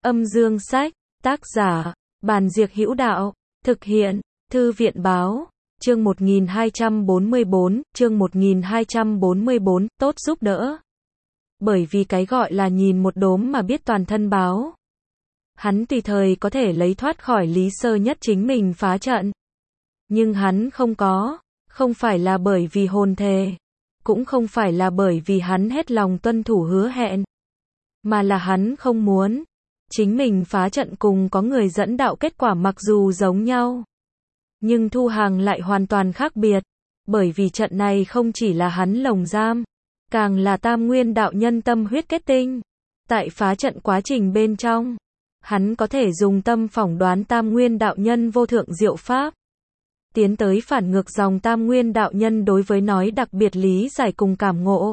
Âm dương sách, tác giả, Bàn Diệc Hữu Đạo, thực hiện, Thư viện báo, chương 1244, chương 1244, tốt giúp đỡ. Bởi vì cái gọi là nhìn một đốm mà biết toàn thân báo. Hắn tùy thời có thể lấy thoát khỏi Lý Sơ Nhất chính mình phá trận. Nhưng hắn không có, không phải là bởi vì hồn thề, cũng không phải là bởi vì hắn hết lòng tuân thủ hứa hẹn, mà là hắn không muốn. Chính mình phá trận cùng có người dẫn đạo kết quả mặc dù giống nhau, nhưng thu hàng lại hoàn toàn khác biệt, bởi vì trận này không chỉ là hắn lồng giam, càng là Tam Nguyên đạo nhân tâm huyết kết tinh. Tại phá trận quá trình bên trong, hắn có thể dùng tâm phỏng đoán Tam Nguyên đạo nhân vô thượng diệu pháp, tiến tới phản ngược dòng Tam Nguyên đạo nhân đối với nói đặc biệt lý giải cùng cảm ngộ,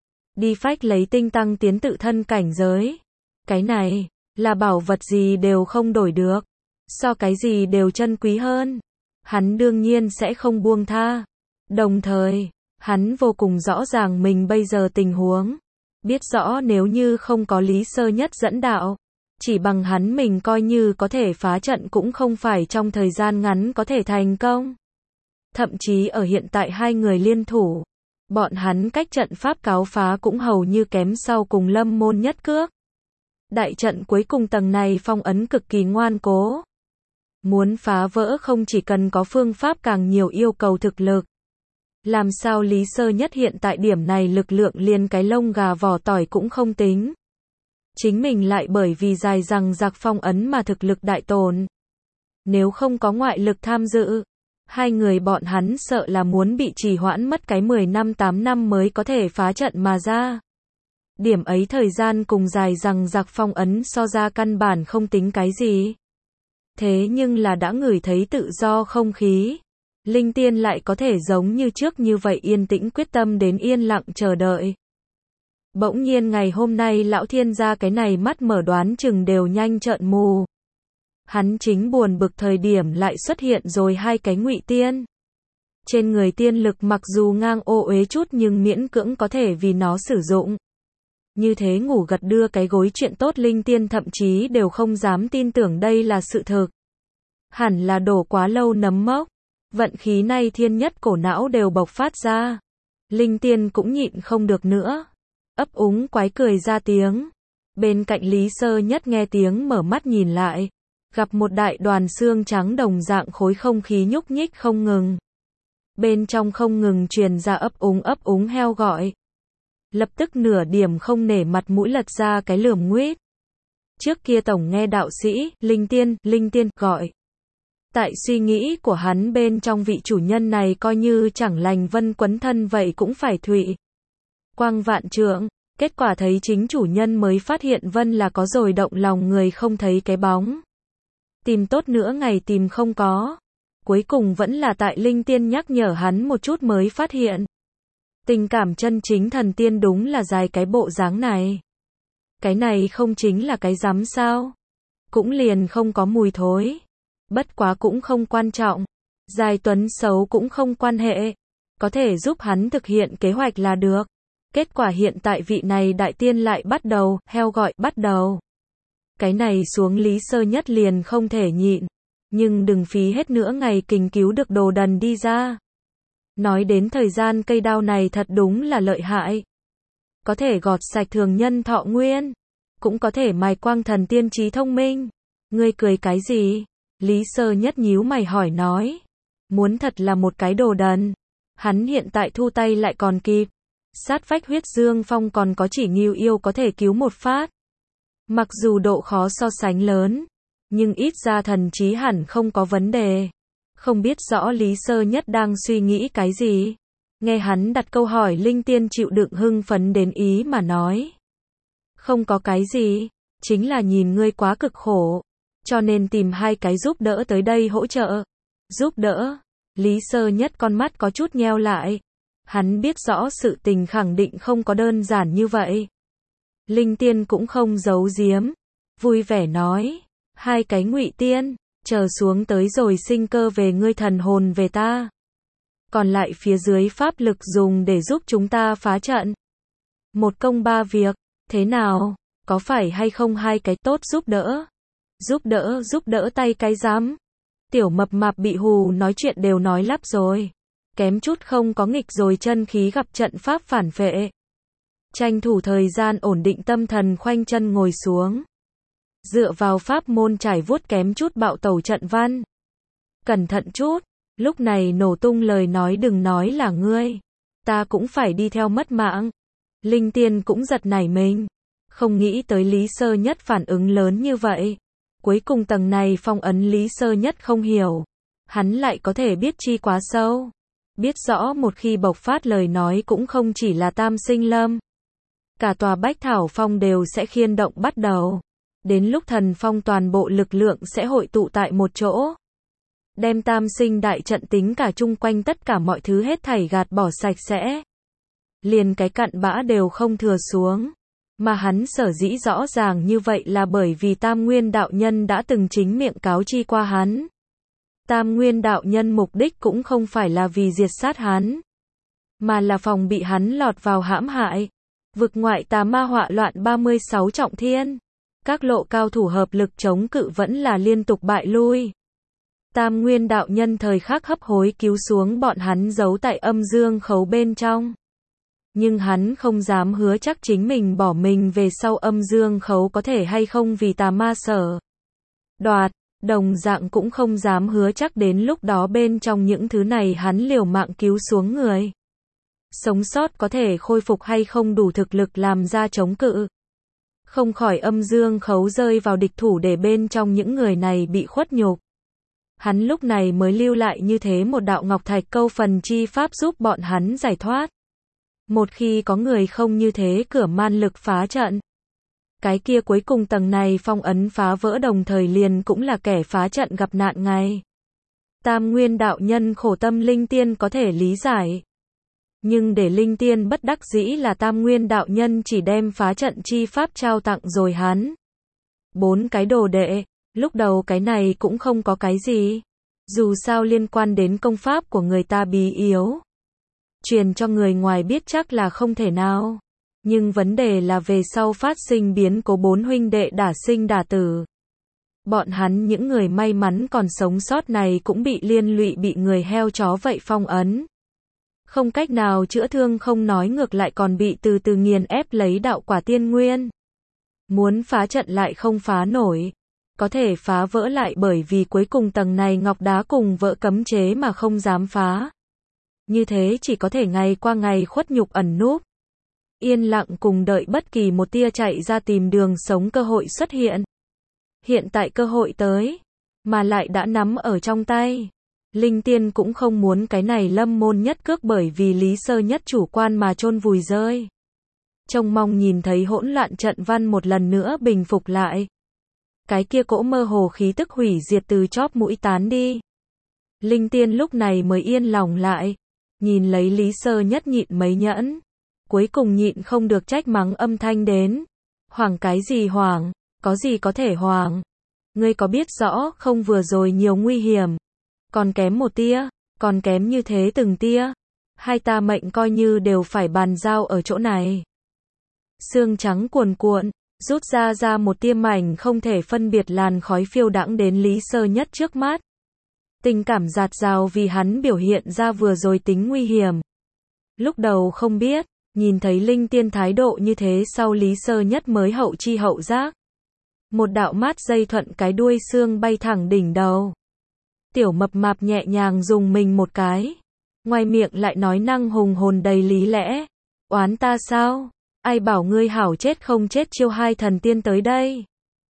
đi phách lấy tinh tăng tiến tự thân cảnh giới. Cái này là bảo vật gì đều không đổi được, so cái gì đều chân quý hơn. Hắn đương nhiên sẽ không buông tha. Đồng thời, hắn vô cùng rõ ràng mình bây giờ tình huống, biết rõ nếu như không có Lý Sơ Nhất dẫn đạo, chỉ bằng hắn mình coi như có thể phá trận cũng không phải trong thời gian ngắn có thể thành công. Thậm chí ở hiện tại hai người liên thủ, bọn hắn cách trận pháp cáo phá cũng hầu như kém sau cùng Lâm Môn nhất cước. Đại trận cuối cùng tầng này phong ấn cực kỳ ngoan cố. Muốn phá vỡ không chỉ cần có phương pháp càng nhiều yêu cầu thực lực. Làm sao Lý Sơ Nhất hiện tại điểm này lực lượng liền cái lông gà vỏ tỏi cũng không tính. Chính mình lại bởi vì dài rằng giặc phong ấn mà thực lực đại tổn. Nếu không có ngoại lực tham dự, hai người bọn hắn sợ là muốn bị trì hoãn mất cái 10 năm 8 năm mới có thể phá trận mà ra. Điểm ấy thời gian cùng dài rằng giặc phong ấn so ra căn bản không tính cái gì. Thế nhưng là đã ngửi thấy tự do không khí, Linh Tiên lại có thể giống như trước như vậy yên tĩnh quyết tâm đến yên lặng chờ đợi. Bỗng nhiên ngày hôm nay lão thiên gia cái này mắt mở đoán chừng đều nhanh trợn mù. Hắn chính buồn bực thời điểm lại xuất hiện rồi hai cái ngụy tiên. Trên người tiên lực mặc dù ngang ô uế chút nhưng miễn cưỡng có thể vì nó sử dụng. Như thế ngủ gật đưa cái gối chuyện tốt Linh Tiên thậm chí đều không dám tin tưởng đây là sự thực. Hẳn là đổ quá lâu nấm mốc. Vận khí nay thiên nhất cổ não đều bộc phát ra. Linh Tiên cũng nhịn không được nữa. Ấp úng quái cười ra tiếng. Bên cạnh Lý Sơ Nhất nghe tiếng mở mắt nhìn lại. Gặp một đại đoàn xương trắng đồng dạng khối không khí nhúc nhích không ngừng. Bên trong không ngừng truyền ra ấp úng heo gọi. Lập tức nửa điểm không nể mặt mũi lật ra cái lườm nguýt. Trước kia tổng nghe đạo sĩ, Linh Tiên, gọi. Tại suy nghĩ của hắn bên trong vị chủ nhân này coi như chẳng lành vân quấn thân vậy cũng phải thụy. Quang vạn trượng, kết quả thấy chính chủ nhân mới phát hiện vân là có rồi động lòng người không thấy cái bóng. Tìm tốt nữa ngày tìm không có. Cuối cùng vẫn là tại Linh Tiên nhắc nhở hắn một chút mới phát hiện. Tình cảm chân chính thần tiên đúng là dài cái bộ dáng này. Cái này không chính là cái rắm sao? Cũng liền không có mùi thối. Bất quá cũng không quan trọng. Dài tuấn xấu cũng không quan hệ. Có thể giúp hắn thực hiện kế hoạch là được. Kết quả hiện tại vị này đại tiên lại bắt đầu, heo gọi, bắt đầu. Cái này xuống Lý Sơ Nhất liền không thể nhịn. Nhưng đừng phí hết nữa ngày kình cứu được đồ đần đi ra. Nói đến thời gian cây đao này thật đúng là lợi hại. Có thể gọt sạch thường nhân thọ nguyên. Cũng có thể mài quang thần tiên trí thông minh. Ngươi cười cái gì? Lý Sơ Nhất nhíu mày hỏi nói. Muốn thật là một cái đồ đần. Hắn hiện tại thu tay lại còn kịp. Sát vách huyết dương phong còn có chỉ Ngưu Yêu có thể cứu một phát. Mặc dù độ khó so sánh lớn, nhưng ít ra thần trí hẳn không có vấn đề. Không biết rõ Lý Sơ Nhất đang suy nghĩ cái gì. Nghe hắn đặt câu hỏi Linh Tiên chịu đựng hưng phấn đến ý mà nói. Không có cái gì, chính là nhìn ngươi quá cực khổ, cho nên tìm hai cái giúp đỡ tới đây hỗ trợ. Giúp đỡ? Lý Sơ Nhất con mắt có chút nheo lại. Hắn biết rõ sự tình khẳng định không có đơn giản như vậy. Linh Tiên cũng không giấu giếm, vui vẻ nói. Hai cái ngụy tiên, chờ xuống tới rồi sinh cơ về ngươi thần hồn về ta. Còn lại phía dưới pháp lực dùng để giúp chúng ta phá trận. Một công ba việc, thế nào? Có phải hay không hai cái tốt giúp đỡ? Giúp đỡ tay cái dám. Tiểu mập mạp bị hù nói chuyện đều nói lắp rồi. Kém chút không có nghịch rồi chân khí gặp trận pháp phản vệ. Tranh thủ thời gian ổn định tâm thần khoanh chân ngồi xuống. Dựa vào pháp môn trải vuốt kém chút bạo tẩu trận văn. Cẩn thận chút, lúc này nổ tung lời nói đừng nói là ngươi. Ta cũng phải đi theo mất mạng. Linh Tiên cũng giật nảy mình. Không nghĩ tới Lý Sơ Nhất phản ứng lớn như vậy. Cuối cùng tầng này phong ấn Lý Sơ Nhất không hiểu. Hắn lại có thể biết chi quá sâu. Biết rõ một khi bộc phát lời nói cũng không chỉ là Tam Sinh Lâm. Cả tòa Bách Thảo Phong đều sẽ khiên động bắt đầu. Đến lúc thần phong toàn bộ lực lượng sẽ hội tụ tại một chỗ. Đem Tam Sinh đại trận tính cả chung quanh tất cả mọi thứ hết thảy gạt bỏ sạch sẽ. Liền cái cặn bã đều không thừa xuống. Mà hắn sở dĩ rõ ràng như vậy là bởi vì Tam Nguyên đạo nhân đã từng chính miệng cáo chi qua hắn. Tam Nguyên đạo nhân mục đích cũng không phải là vì diệt sát hắn, mà là phòng bị hắn lọt vào hãm hại. Vực ngoại tà ma họa loạn 36 trọng thiên. Các lộ cao thủ hợp lực chống cự vẫn là liên tục bại lui. Tam Nguyên đạo nhân thời khắc hấp hối cứu xuống bọn hắn giấu tại âm dương khấu bên trong. Nhưng hắn không dám hứa chắc chính mình bỏ mình về sau âm dương khấu có thể hay không vì tà ma sở đoạt, đồng dạng cũng không dám hứa chắc đến lúc đó bên trong những thứ này hắn liều mạng cứu xuống người. Sống sót có thể khôi phục hay không đủ thực lực làm ra chống cự. Không khỏi âm dương khấu rơi vào địch thủ để bên trong những người này bị khuất nhục. Hắn lúc này mới lưu lại như thế một đạo ngọc thạch câu phần chi pháp giúp bọn hắn giải thoát. Một khi có người không như thế cửa man lực phá trận. Cái kia cuối cùng tầng này phong ấn phá vỡ đồng thời liền cũng là kẻ phá trận gặp nạn ngay. Tam Nguyên đạo nhân khổ tâm Linh Tiên có thể lý giải. Nhưng để Linh Tiên bất đắc dĩ là Tam Nguyên đạo nhân chỉ đem phá trận chi pháp trao tặng rồi hắn. 4 cái đồ đệ, lúc đầu cái này cũng không có cái gì. Dù sao liên quan đến công pháp của người ta bí yếu. Truyền cho người ngoài biết chắc là không thể nào. Nhưng vấn đề là về sau phát sinh biến cố 4 huynh đệ đả sinh đả tử. Bọn hắn những người may mắn còn sống sót này cũng bị liên lụy bị người heo chó vậy phong ấn. Không cách nào chữa thương không nói ngược lại còn bị từ từ nghiền ép lấy đạo quả tiên nguyên. Muốn phá trận lại không phá nổi. Có thể phá vỡ lại bởi vì cuối cùng tầng này ngọc đá cùng vỡ cấm chế mà không dám phá. Như thế chỉ có thể ngày qua ngày khuất nhục ẩn núp. Yên lặng cùng đợi bất kỳ một tia chạy ra tìm đường sống cơ hội xuất hiện. Hiện tại cơ hội tới, mà lại đã nắm ở trong tay. Linh Tiên cũng không muốn cái này lâm môn nhất cước bởi vì Lý Sơ Nhất chủ quan mà chôn vùi rơi. Trông mong nhìn thấy hỗn loạn trận văn một lần nữa bình phục lại. Cái kia cỗ mơ hồ khí tức hủy diệt từ chóp mũi tán đi. Linh Tiên lúc này mới yên lòng lại. Nhìn lấy Lý Sơ Nhất nhịn mấy nhẫn. Cuối cùng nhịn không được trách mắng âm thanh đến. Hoảng cái gì hoảng, có gì có thể hoảng. Ngươi có biết rõ không vừa rồi nhiều nguy hiểm. Còn kém một tia, còn kém như thế từng tia. Hai ta mệnh coi như đều phải bàn giao ở chỗ này. Sương trắng cuồn cuộn, rút ra một tia mảnh không thể phân biệt làn khói phiêu đãng đến Lý Sơ Nhất trước mắt. Tình cảm dạt dào vì hắn biểu hiện ra vừa rồi tính nguy hiểm. Lúc đầu không biết, nhìn thấy Linh Tiên thái độ như thế sau Lý Sơ Nhất mới hậu chi hậu giác. Một đạo mát dây thuận cái đuôi xương bay thẳng đỉnh đầu. Tiểu mập mạp nhẹ nhàng dùng mình một cái. Ngoài miệng lại nói năng hùng hồn đầy lý lẽ. Oán ta sao? Ai bảo ngươi hảo chết không chết chiêu hai thần tiên tới đây?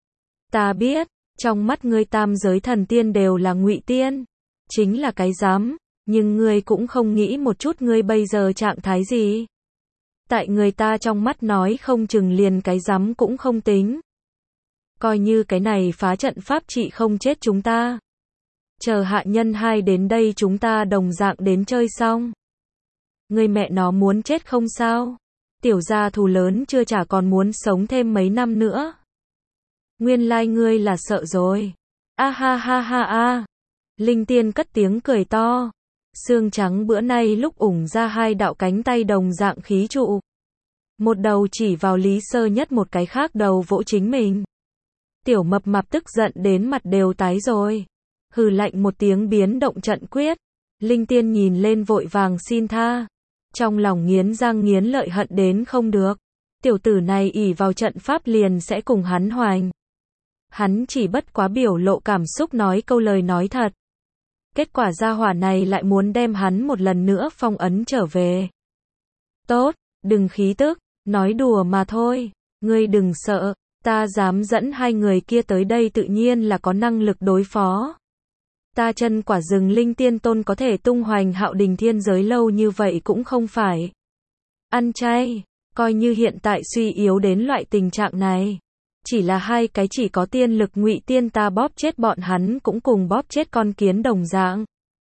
Ta biết, trong mắt ngươi tam giới thần tiên đều là ngụy tiên. Chính là cái dám, nhưng ngươi cũng không nghĩ một chút ngươi bây giờ trạng thái gì. Tại người ta trong mắt nói không chừng liền cái dám cũng không tính. Coi như cái này phá trận pháp trị không chết chúng ta. Chờ hạ nhân hai đến đây chúng ta đồng dạng đến chơi xong. Ngươi mẹ nó muốn chết không sao? Tiểu gia thù lớn chưa trả còn muốn sống thêm mấy năm nữa. Nguyên lai ngươi là sợ rồi. A ha ha ha a. Linh Tiên cất tiếng cười to. Xương trắng bữa nay lúc ủng ra hai đạo cánh tay đồng dạng khí trụ. Một đầu chỉ vào Lý Sơ Nhất, một cái khác đầu vỗ chính mình. Tiểu mập mạp tức giận đến mặt đều tái rồi. Hừ lạnh một tiếng biến động trận quyết. Linh Tiên nhìn lên vội vàng xin tha. Trong lòng nghiến răng nghiến lợi hận đến không được. Tiểu tử này ỷ vào trận pháp liền sẽ cùng hắn hoành. Hắn chỉ bất quá biểu lộ cảm xúc nói câu lời nói thật. Kết quả gia hỏa này lại muốn đem hắn một lần nữa phong ấn trở về. Tốt, đừng khí tức, nói đùa mà thôi. Ngươi đừng sợ, ta dám dẫn hai người kia tới đây tự nhiên là có năng lực đối phó. Ta Chân Quả Rừng Linh Tiên Tôn có thể tung hoành Hạo Đình thiên giới lâu như vậy cũng không phải ăn chay, coi như hiện tại suy yếu đến loại tình trạng này. Chỉ là hai cái chỉ có tiên lực Ngụy Tiên ta bóp chết bọn hắn cũng cùng bóp chết con kiến đồng dạng.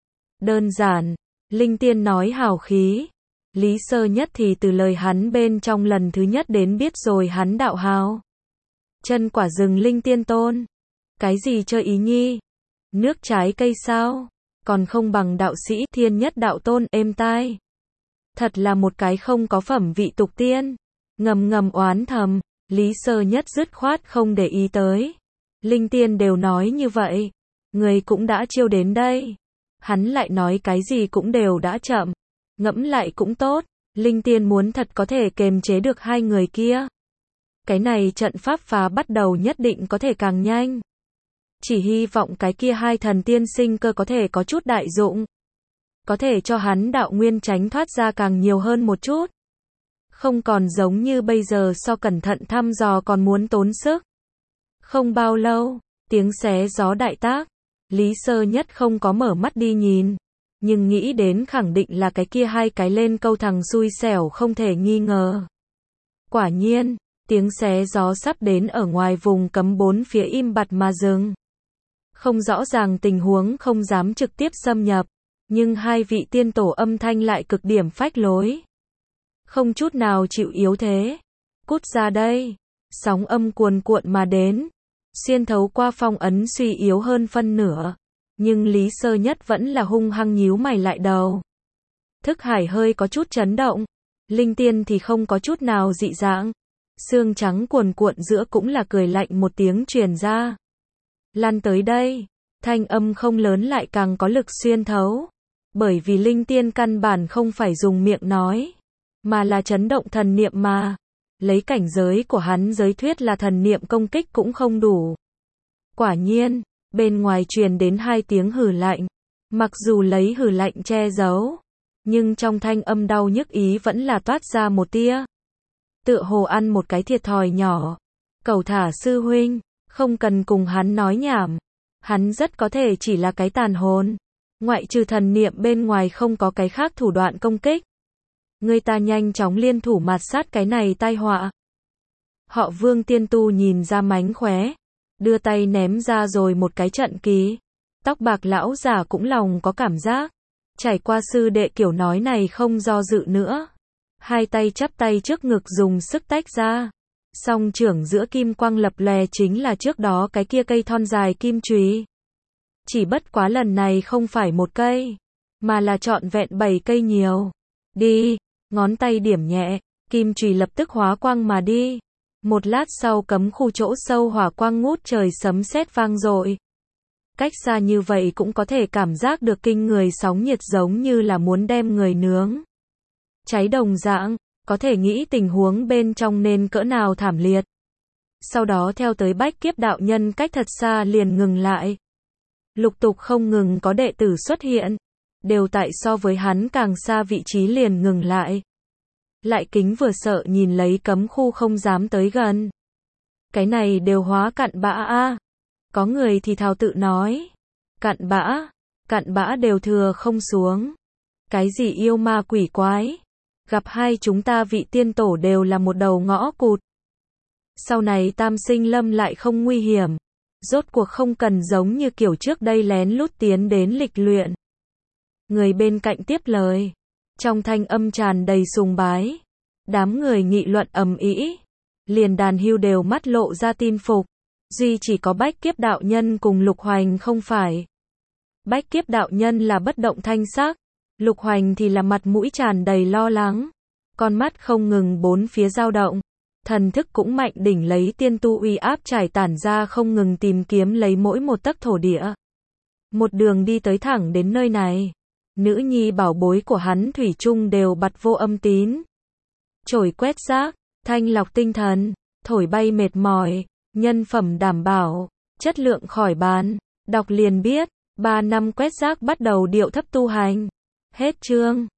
Đơn giản, Linh Tiên nói hào khí. Lý Sơ Nhất thì từ lời hắn bên trong lần thứ nhất đến biết rồi hắn đạo hào. Chân Quả Rừng Linh Tiên Tôn. Cái gì chơi ý nhi? Nước trái cây sao? Còn không bằng đạo sĩ Thiên Nhất Đạo Tôn êm tai. Thật là một cái không có phẩm vị tục tiên. Ngầm ngầm oán thầm, Lý Sơ Nhất dứt khoát không để ý tới. Linh Tiên đều nói như vậy. Người cũng đã chiêu đến đây. Hắn lại nói cái gì cũng đều đã chậm. Ngẫm lại cũng tốt. Linh Tiên muốn thật có thể kềm chế được hai người kia. Cái này trận pháp phá bắt đầu nhất định có thể càng nhanh. Chỉ hy vọng cái kia hai thần tiên sinh cơ có thể có chút đại dụng. Có thể cho hắn đạo nguyên tránh thoát ra càng nhiều hơn một chút. Không còn giống như bây giờ so cẩn thận thăm dò còn muốn tốn sức. Không bao lâu, tiếng xé gió đại tác. Lý Sơ Nhất không có mở mắt đi nhìn. Nhưng nghĩ đến khẳng định là cái kia hai cái lên câu thằng xui xẻo không thể nghi ngờ. Quả nhiên, tiếng xé gió sắp đến ở ngoài vùng cấm bốn phía im bặt mà dừng. Không rõ ràng tình huống không dám trực tiếp xâm nhập. Nhưng hai vị tiên tổ âm thanh lại cực điểm phách lối. Không chút nào chịu yếu thế. Cút ra đây. Sóng âm cuồn cuộn mà đến. Xuyên thấu qua phong ấn suy yếu hơn phân nửa. Nhưng Lý Sơ Nhất vẫn là hung hăng nhíu mày lại đầu. Thức hải hơi có chút chấn động. Linh Tiên thì không có chút nào dị dạng. Xương trắng cuồn cuộn giữa cũng là cười lạnh một tiếng truyền ra. Lăn tới đây. Thanh âm không lớn lại càng có lực xuyên thấu. Bởi vì Linh Tiên căn bản không phải dùng miệng nói. Mà là chấn động thần niệm mà. Lấy cảnh giới của hắn giới thuyết là thần niệm công kích cũng không đủ. Quả nhiên, bên ngoài truyền đến hai tiếng hừ lạnh. Mặc dù lấy hừ lạnh che giấu. Nhưng trong thanh âm đau nhức ý vẫn là toát ra một tia. Tựa hồ ăn một cái thiệt thòi nhỏ. Cầu thả sư huynh, không cần cùng hắn nói nhảm. Hắn rất có thể chỉ là cái tàn hồn. Ngoại trừ thần niệm bên ngoài không có cái khác thủ đoạn công kích. Người ta nhanh chóng liên thủ mạt sát cái này tai họa. Họ Vương tiên tu nhìn ra mánh khóe. Đưa tay ném ra rồi một cái trận kỳ. Tóc bạc lão già cũng lòng có cảm giác. Trải qua sư đệ kiểu nói này không do dự nữa. Hai tay chắp tay trước ngực dùng sức tách ra. Song trưởng giữa kim quang lập lòe chính là trước đó cái kia cây thon dài kim chùy. Chỉ bất quá lần này không phải một cây, mà là trọn vẹn 7 cây nhiều. Đi, ngón tay điểm nhẹ, kim chùy lập tức hóa quang mà đi. Một lát sau cấm khu chỗ sâu hỏa quang ngút trời sấm sét vang dội. Cách xa như vậy cũng có thể cảm giác được kinh người sóng nhiệt giống như là muốn đem người nướng. Cháy đồng dạng, có thể nghĩ tình huống bên trong nên cỡ nào thảm liệt. Sau đó theo tới Bách Kiếp đạo nhân cách thật xa liền ngừng lại. Lục tục không ngừng có đệ tử xuất hiện. Đều tại so với hắn càng xa vị trí liền ngừng lại. Lại kính vừa sợ nhìn lấy cấm khu không dám tới gần. Cái này đều hóa cặn bã a. Có người thì thào tự nói. Cặn bã đều thừa không xuống. Cái gì yêu ma quỷ quái. Gặp hai chúng ta vị tiên tổ đều là một đầu ngõ cụt. Sau này Tam Sinh Lâm lại không nguy hiểm. Rốt cuộc không cần giống như kiểu trước đây lén lút tiến đến lịch luyện. Người bên cạnh tiếp lời. Trong thanh âm tràn đầy sùng bái. Đám người nghị luận ầm ĩ. Liền đàn hưu đều mắt lộ ra tin phục. Duy chỉ có Bách Kiếp đạo nhân cùng Lục Hoành không phải. Bách Kiếp đạo nhân là bất động thanh sắc. Lục Hoành thì là mặt mũi tràn đầy lo lắng. con mắt không ngừng bốn phía dao động. Thần thức cũng mạnh đỉnh lấy tiên tu uy áp trải tản ra không ngừng tìm kiếm lấy mỗi một tấc thổ địa. Một đường đi tới thẳng đến nơi này. Nữ nhi bảo bối của hắn thủy chung đều bặt vô âm tín. Chổi quét rác, thanh lọc tinh thần, thổi bay mệt mỏi, nhân phẩm đảm bảo, chất lượng khỏi bàn. Đọc liền biết, 3 năm quét rác bắt đầu điệu thấp tu hành. Hết chương.